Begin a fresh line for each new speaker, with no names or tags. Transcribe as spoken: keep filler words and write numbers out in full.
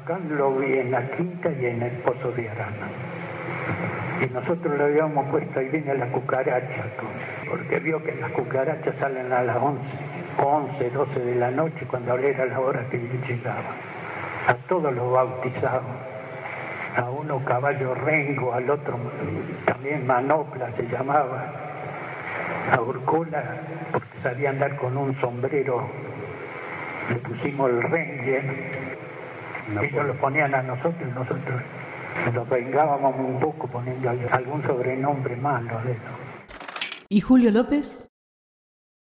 Acá lo vi en la Quinta y en el Pozo de Arana. Y nosotros le habíamos puesto, ahí viene la cucaracha, porque vio que las cucarachas salen a las once, once, doce de la noche, cuando era la hora que llegaba. A todos los bautizados, a uno caballo rengo, al otro también manopla se llamaba, a Urcola, porque sabía andar con un sombrero, le pusimos el rengue, no, ellos lo ponían a nosotros y nosotros nos vengábamos un poco poniendo algún sobrenombre malo de eso.
¿Y Julio López?